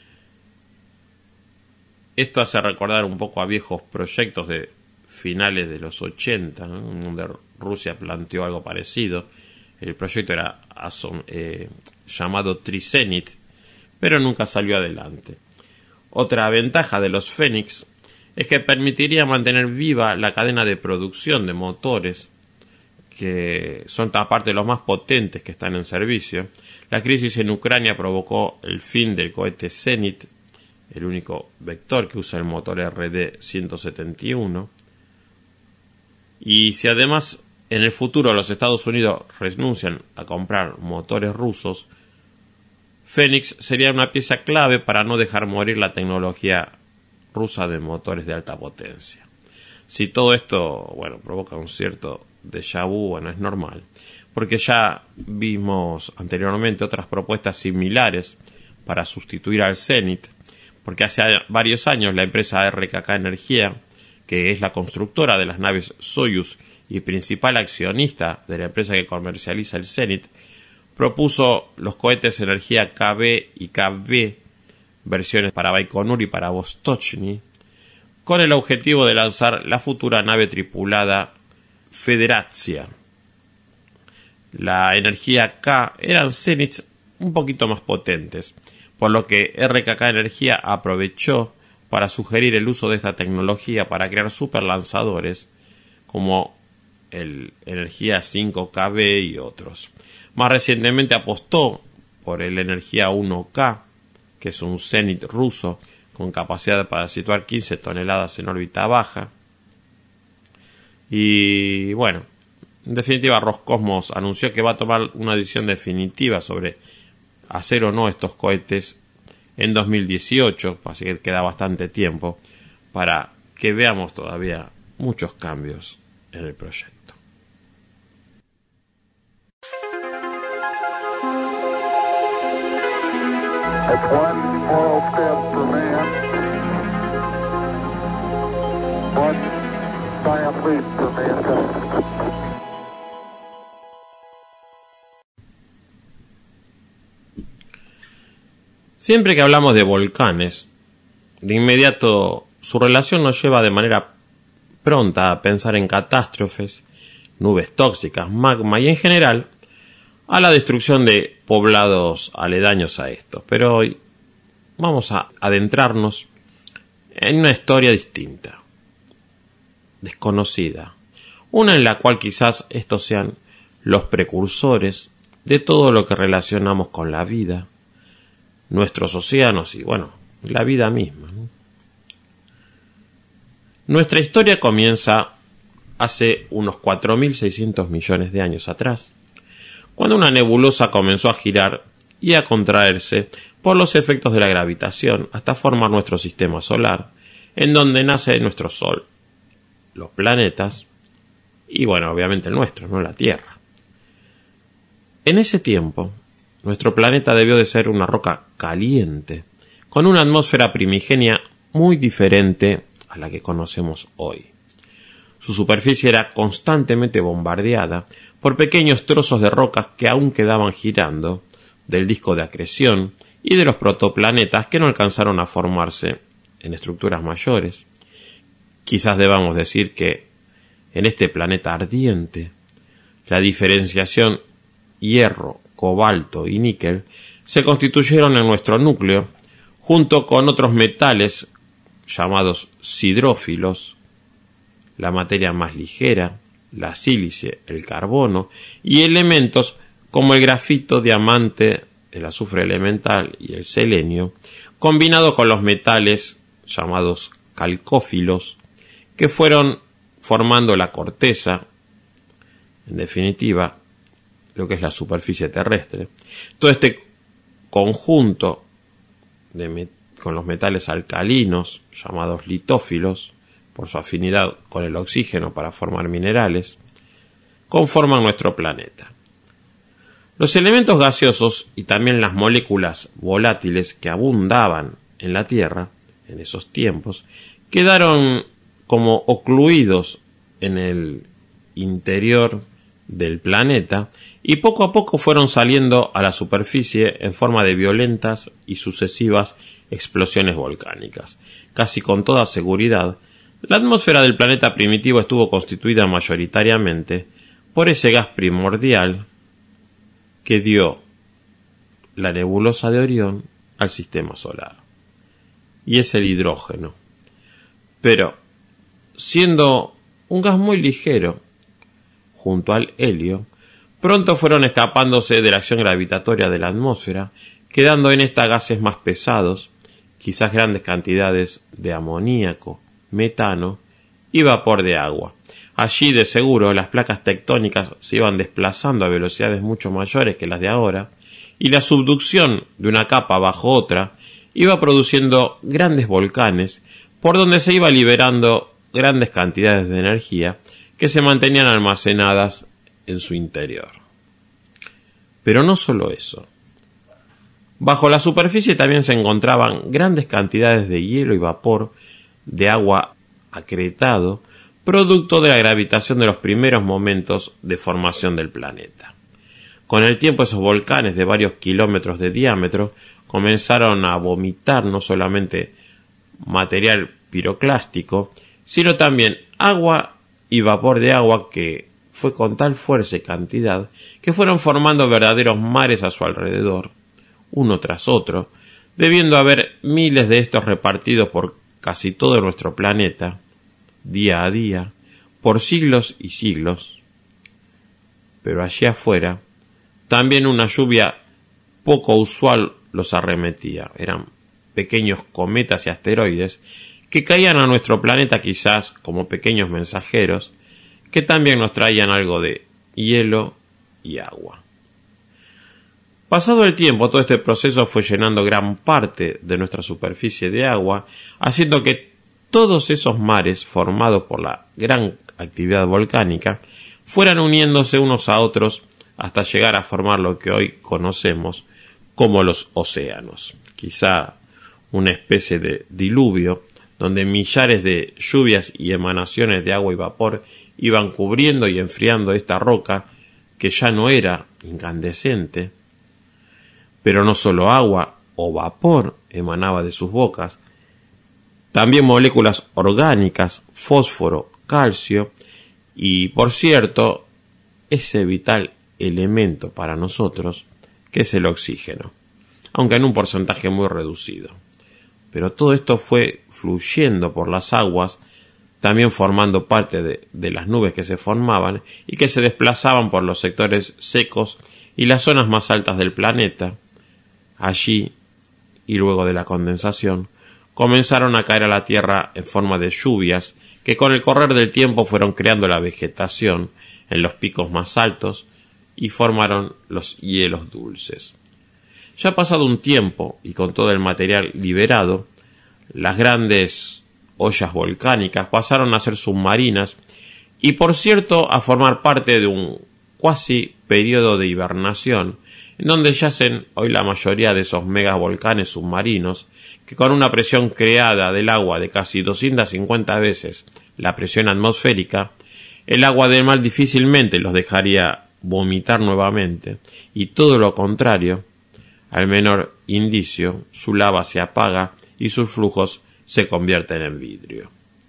Esto hace recordar un poco a viejos proyectos de finales de los ochenta, ¿no?, donde Rusia planteó algo parecido. El proyecto era eh, llamado Trizenit, pero nunca salió adelante. Otra ventaja de los Fénix es que permitiría mantener viva la cadena de producción de motores, que son aparte de los más potentes que están en servicio. La crisis en Ucrania provocó el fin del cohete Zenit, el único vector que usa el motor R D ciento setenta y uno. Y si además en el futuro los Estados Unidos renuncian a comprar motores rusos, Fénix sería una pieza clave para no dejar morir la tecnología rusa de motores de alta potencia. Si todo esto, bueno, provoca un cierto déjà vu, bueno, es normal, porque ya vimos anteriormente otras propuestas similares para sustituir al Zenit, porque hace varios años la empresa R K K Energía, que es la constructora de las naves Soyuz y principal accionista de la empresa que comercializa el Zenit, propuso los cohetes Energía K B y K V, versiones para Baikonur y para Vostochny, con el objetivo de lanzar la futura nave tripulada Federacia. La Energía K eran Zenits un poquito más potentes, por lo que R K K Energía aprovechó para sugerir el uso de esta tecnología para crear superlanzadores como el Energía cinco K B y otros. Más recientemente apostó por el Energía uno K, que es un Zenit ruso con capacidad para situar quince toneladas en órbita baja. Y bueno, en definitiva Roscosmos anunció que va a tomar una decisión definitiva sobre hacer o no estos cohetes en dos mil dieciocho, así que queda bastante tiempo para que veamos todavía muchos cambios en el proyecto. It's one small step for man, one giant leap for mankind. Siempre que hablamos de volcanes, de inmediato su relación nos lleva de manera pronta a pensar en catástrofes, nubes tóxicas, magma y en general a la destrucción de poblados aledaños a estos. Pero hoy vamos a adentrarnos en una historia distinta, desconocida, una en la cual quizás estos sean los precursores de todo lo que relacionamos con la vida, nuestros océanos y, bueno, la vida misma, ¿no? Nuestra historia comienza hace unos cuatro mil seiscientos millones de años atrás, cuando una nebulosa comenzó a girar y a contraerse por los efectos de la gravitación hasta formar nuestro sistema solar, en donde nace nuestro Sol, los planetas y, bueno, obviamente el nuestro, ¿no?, la Tierra. En ese tiempo, nuestro planeta debió de ser una roca caliente, con una atmósfera primigenia muy diferente a la que conocemos hoy. Su superficie era constantemente bombardeada por pequeños trozos de rocas que aún quedaban girando, del disco de acreción y de los protoplanetas que no alcanzaron a formarse en estructuras mayores. Quizás debamos decir que en este planeta ardiente, la diferenciación hierro, cobalto y níquel se constituyeron en nuestro núcleo, junto con otros metales llamados sidrófilos, la materia más ligera, la sílice, el carbono, y elementos como el grafito, diamante, el azufre elemental y el selenio, combinado con los metales llamados calcófilos, que fueron formando la corteza, en definitiva, lo que es la superficie terrestre. Todo este conjunto de met- con los metales alcalinos, llamados litófilos, por su afinidad con el oxígeno para formar minerales, conforman nuestro planeta. Los elementos gaseosos y también las moléculas volátiles que abundaban en la Tierra en esos tiempos quedaron como ocluidos en el interior del planeta y poco a poco fueron saliendo a la superficie en forma de violentas y sucesivas explosiones volcánicas. Casi con toda seguridad, la atmósfera del planeta primitivo estuvo constituida mayoritariamente por ese gas primordial que dio la nebulosa de Orión al sistema solar. Y es el hidrógeno. Pero, siendo un gas muy ligero, junto al helio, pronto fueron escapándose de la acción gravitatoria de la atmósfera, quedando en esta gases más pesados, quizás grandes cantidades de amoníaco, metano y vapor de agua. Allí, de seguro, las placas tectónicas se iban desplazando a velocidades mucho mayores que las de ahora, y la subducción de una capa bajo otra iba produciendo grandes volcanes, por donde se iba liberando grandes cantidades de energía que se mantenían almacenadas en su interior. Pero no solo eso. Bajo la superficie también se encontraban grandes cantidades de hielo y vapor de agua acretado, producto de la gravitación de los primeros momentos de formación del planeta. Con el tiempo, esos volcanes de varios kilómetros de diámetro comenzaron a vomitar no solamente material piroclástico, sino también agua y vapor de agua que fue con tal fuerza y cantidad que fueron formando verdaderos mares a su alrededor, uno tras otro, debiendo haber miles de estos repartidos por casi todo nuestro planeta, día a día, por siglos y siglos. Pero allí afuera, también una lluvia poco usual los arremetía. Eran pequeños cometas y asteroides que caían a nuestro planeta quizás como pequeños mensajeros, que también nos traían algo de hielo y agua. Pasado el tiempo, todo este proceso fue llenando gran parte de nuestra superficie de agua, haciendo que todos esos mares formados por la gran actividad volcánica fueran uniéndose unos a otros hasta llegar a formar lo que hoy conocemos como los océanos. Quizá una especie de diluvio donde millares de lluvias y emanaciones de agua y vapor iban cubriendo y enfriando esta roca que ya no era incandescente, pero no solo agua o vapor emanaba de sus bocas, también moléculas orgánicas, fósforo, calcio y, por cierto, ese vital elemento para nosotros que es el oxígeno, aunque en un porcentaje muy reducido. Pero todo esto fue fluyendo por las aguas, también formando parte de, de las nubes que se formaban y que se desplazaban por los sectores secos y las zonas más altas del planeta. Allí, y luego de la condensación, comenzaron a caer a la Tierra en forma de lluvias que con el correr del tiempo fueron creando la vegetación en los picos más altos y formaron los hielos dulces. Ya pasado un tiempo y con todo el material liberado, las grandes ollas volcánicas pasaron a ser submarinas y, por cierto, a formar parte de un cuasi periodo de hibernación en donde yacen hoy la mayoría de esos megavolcanes submarinos que, con una presión creada del agua de casi doscientas cincuenta veces la presión atmosférica, el agua del mar difícilmente los dejaría vomitar nuevamente, y todo lo contrario, al menor indicio, su lava se apaga y sus flujos se convierten en vidrio.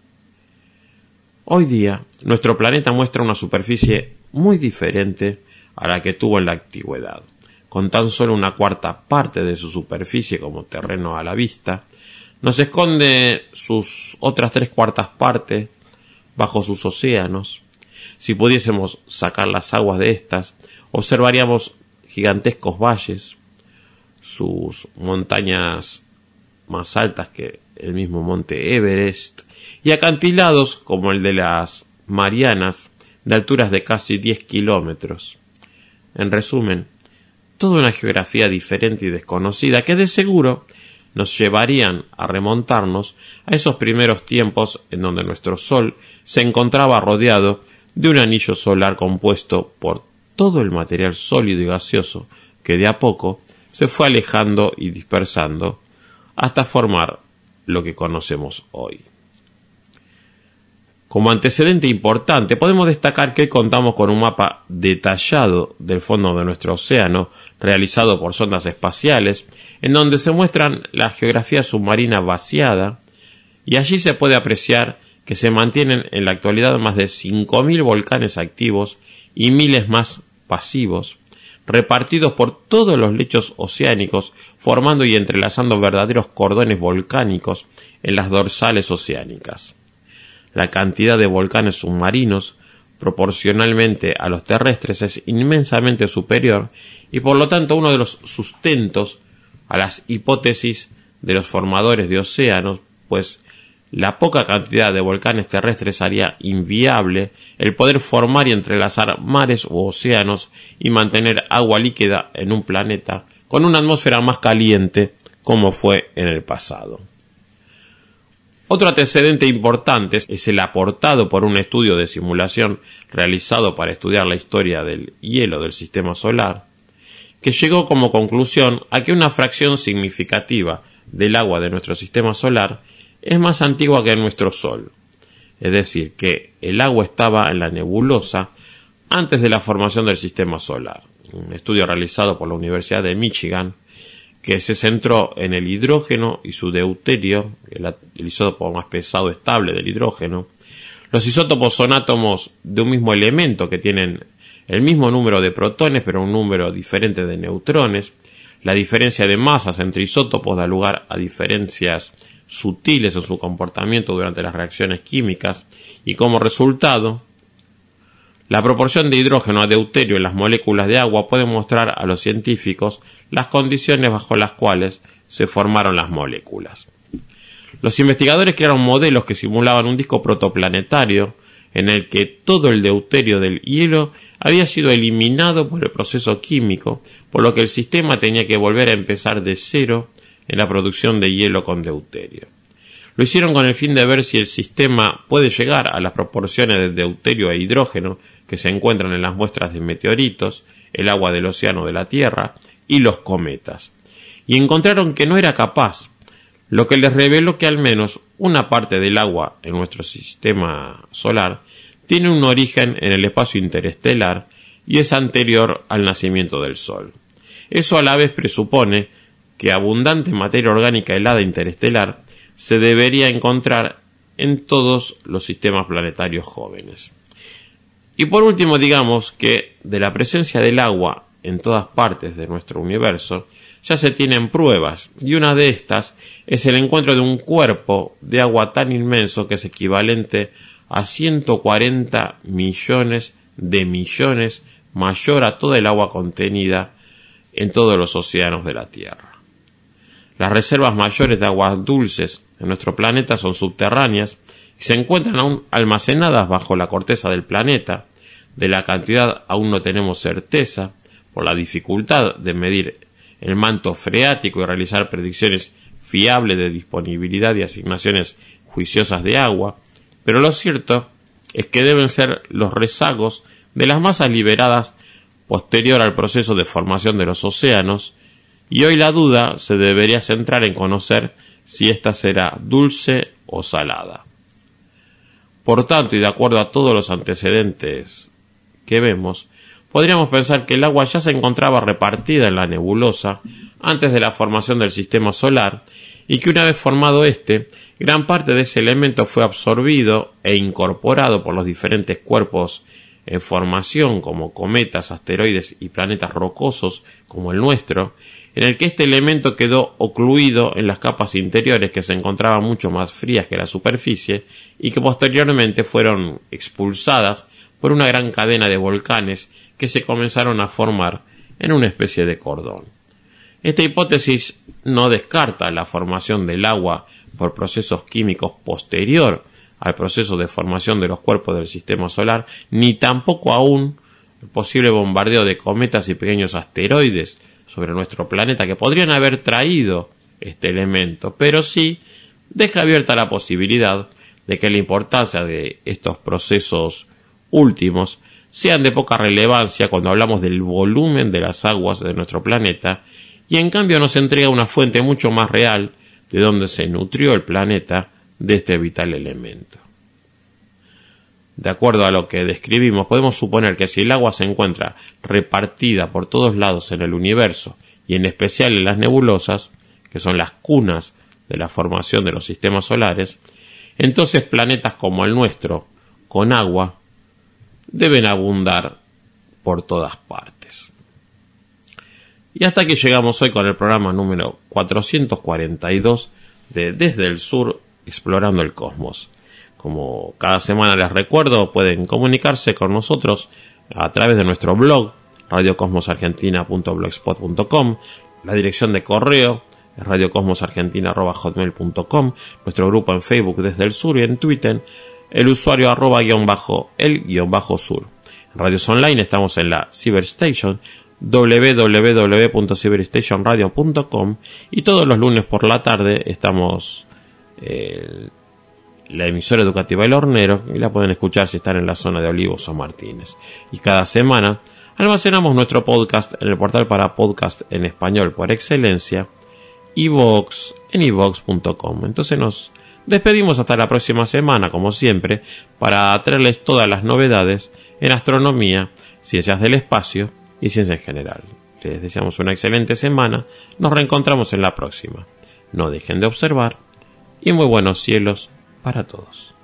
Hoy día, nuestro planeta muestra una superficie muy diferente a la que tuvo en la antigüedad. Con tan solo una cuarta parte de su superficie como terreno a la vista, nos esconde sus otras tres cuartas partes bajo sus océanos. Si pudiésemos sacar las aguas de estas, observaríamos gigantescos valles, sus montañas más altas que el mismo monte Everest, y acantilados como el de las Marianas, de alturas de casi diez kilómetros. En resumen, toda una geografía diferente y desconocida que de seguro nos llevarían a remontarnos a esos primeros tiempos en donde nuestro Sol se encontraba rodeado de un anillo solar compuesto por todo el material sólido y gaseoso que de a poco se fue alejando y dispersando hasta formar lo que conocemos hoy. Como antecedente importante, podemos destacar que contamos con un mapa detallado del fondo de nuestro océano, realizado por sondas espaciales, en donde se muestran la geografía submarina vaciada, y allí se puede apreciar que se mantienen en la actualidad más de cinco mil volcanes activos y miles más pasivos, repartidos por todos los lechos oceánicos, formando y entrelazando verdaderos cordones volcánicos en las dorsales oceánicas. La cantidad de volcanes submarinos, proporcionalmente a los terrestres, es inmensamente superior y por lo tanto uno de los sustentos a las hipótesis de los formadores de océanos, pues la poca cantidad de volcanes terrestres haría inviable el poder formar y entrelazar mares u océanos y mantener agua líquida en un planeta con una atmósfera más caliente como fue en el pasado. Otro antecedente importante es el aportado por un estudio de simulación realizado para estudiar la historia del hielo del sistema solar, que llegó como conclusión a que una fracción significativa del agua de nuestro sistema solar es más antigua que nuestro Sol. Es decir, que el agua estaba en la nebulosa antes de la formación del sistema solar. Un estudio realizado por la Universidad de Michigan que se centró en el hidrógeno y su deuterio, el, el isótopo más pesado estable del hidrógeno. Los isótopos son átomos de un mismo elemento que tienen el mismo número de protones pero un número diferente de neutrones. La diferencia de masas entre isótopos da lugar a diferencias sutiles en su comportamiento durante las reacciones químicas y como resultado, la proporción de hidrógeno a deuterio en las moléculas de agua puede mostrar a los científicos las condiciones bajo las cuales se formaron las moléculas. Los investigadores crearon modelos que simulaban un disco protoplanetario en el que todo el deuterio del hielo había sido eliminado por el proceso químico, por lo que el sistema tenía que volver a empezar de cero en la producción de hielo con deuterio. Lo hicieron con el fin de ver si el sistema puede llegar a las proporciones de deuterio e hidrógeno que se encuentran en las muestras de meteoritos, el agua del océano de la Tierra y los cometas. Y encontraron que no era capaz, lo que les reveló que al menos una parte del agua en nuestro sistema solar tiene un origen en el espacio interestelar y es anterior al nacimiento del Sol. Eso a la vez presupone que abundante materia orgánica helada interestelar se debería encontrar en todos los sistemas planetarios jóvenes. Y por último, digamos que de la presencia del agua en todas partes de nuestro universo ya se tienen pruebas, y una de estas es el encuentro de un cuerpo de agua tan inmenso que es equivalente a ciento cuarenta millones de millones mayor a toda el agua contenida en todos los océanos de la Tierra. Las reservas mayores de aguas dulces en nuestro planeta son subterráneas y se encuentran aún almacenadas bajo la corteza del planeta. De la cantidad aún no tenemos certeza por la dificultad de medir el manto freático y realizar predicciones fiables de disponibilidad y asignaciones juiciosas de agua, pero lo cierto es que deben ser los rezagos de las masas liberadas posterior al proceso de formación de los océanos, y hoy la duda se debería centrar en conocer si ésta será dulce o salada. Por tanto, y de acuerdo a todos los antecedentes que vemos, podríamos pensar que el agua ya se encontraba repartida en la nebulosa antes de la formación del sistema solar y que una vez formado este, gran parte de ese elemento fue absorbido e incorporado por los diferentes cuerpos en formación como cometas, asteroides y planetas rocosos como el nuestro, en el que este elemento quedó ocluido en las capas interiores que se encontraban mucho más frías que la superficie y que posteriormente fueron expulsadas por una gran cadena de volcanes que se comenzaron a formar en una especie de cordón. Esta hipótesis no descarta la formación del agua por procesos químicos posterior al proceso de formación de los cuerpos del sistema solar, ni tampoco aún el posible bombardeo de cometas y pequeños asteroides sobre nuestro planeta que podrían haber traído este elemento, pero sí deja abierta la posibilidad de que la importancia de estos procesos últimos sean de poca relevancia cuando hablamos del volumen de las aguas de nuestro planeta, y en cambio nos entrega una fuente mucho más real de donde se nutrió el planeta de este vital elemento. De acuerdo a lo que describimos, podemos suponer que si el agua se encuentra repartida por todos lados en el universo, y en especial en las nebulosas, que son las cunas de la formación de los sistemas solares, entonces planetas como el nuestro, con agua, deben abundar por todas partes. Y hasta aquí llegamos hoy con el programa número cuatrocientos cuarenta y dos de Desde el Sur, Explorando el Cosmos. Como cada semana les recuerdo, pueden comunicarse con nosotros a través de nuestro blog, radio cosmos argentina punto blogspot punto com, la dirección de correo es radio cosmos argentina arroba hotmail punto com, nuestro grupo en Facebook Desde el Sur y en Twitter, el usuario arroba guión bajo el guión bajo sur. En radios online estamos en la Cyberstation, doble u doble u doble u punto cyberstation radio punto com, y todos los lunes por la tarde estamos eh, la emisora educativa El Hornero, y la pueden escuchar si están en la zona de Olivos o Martínez. Y cada semana almacenamos nuestro podcast en el portal para podcast en español por excelencia, iVox, en iVox punto com. Entonces nos despedimos hasta la próxima semana, como siempre, para traerles todas las novedades en astronomía, ciencias del espacio y ciencia en general. Les deseamos una excelente semana, nos reencontramos en la próxima. No dejen de observar y muy buenos cielos para todos.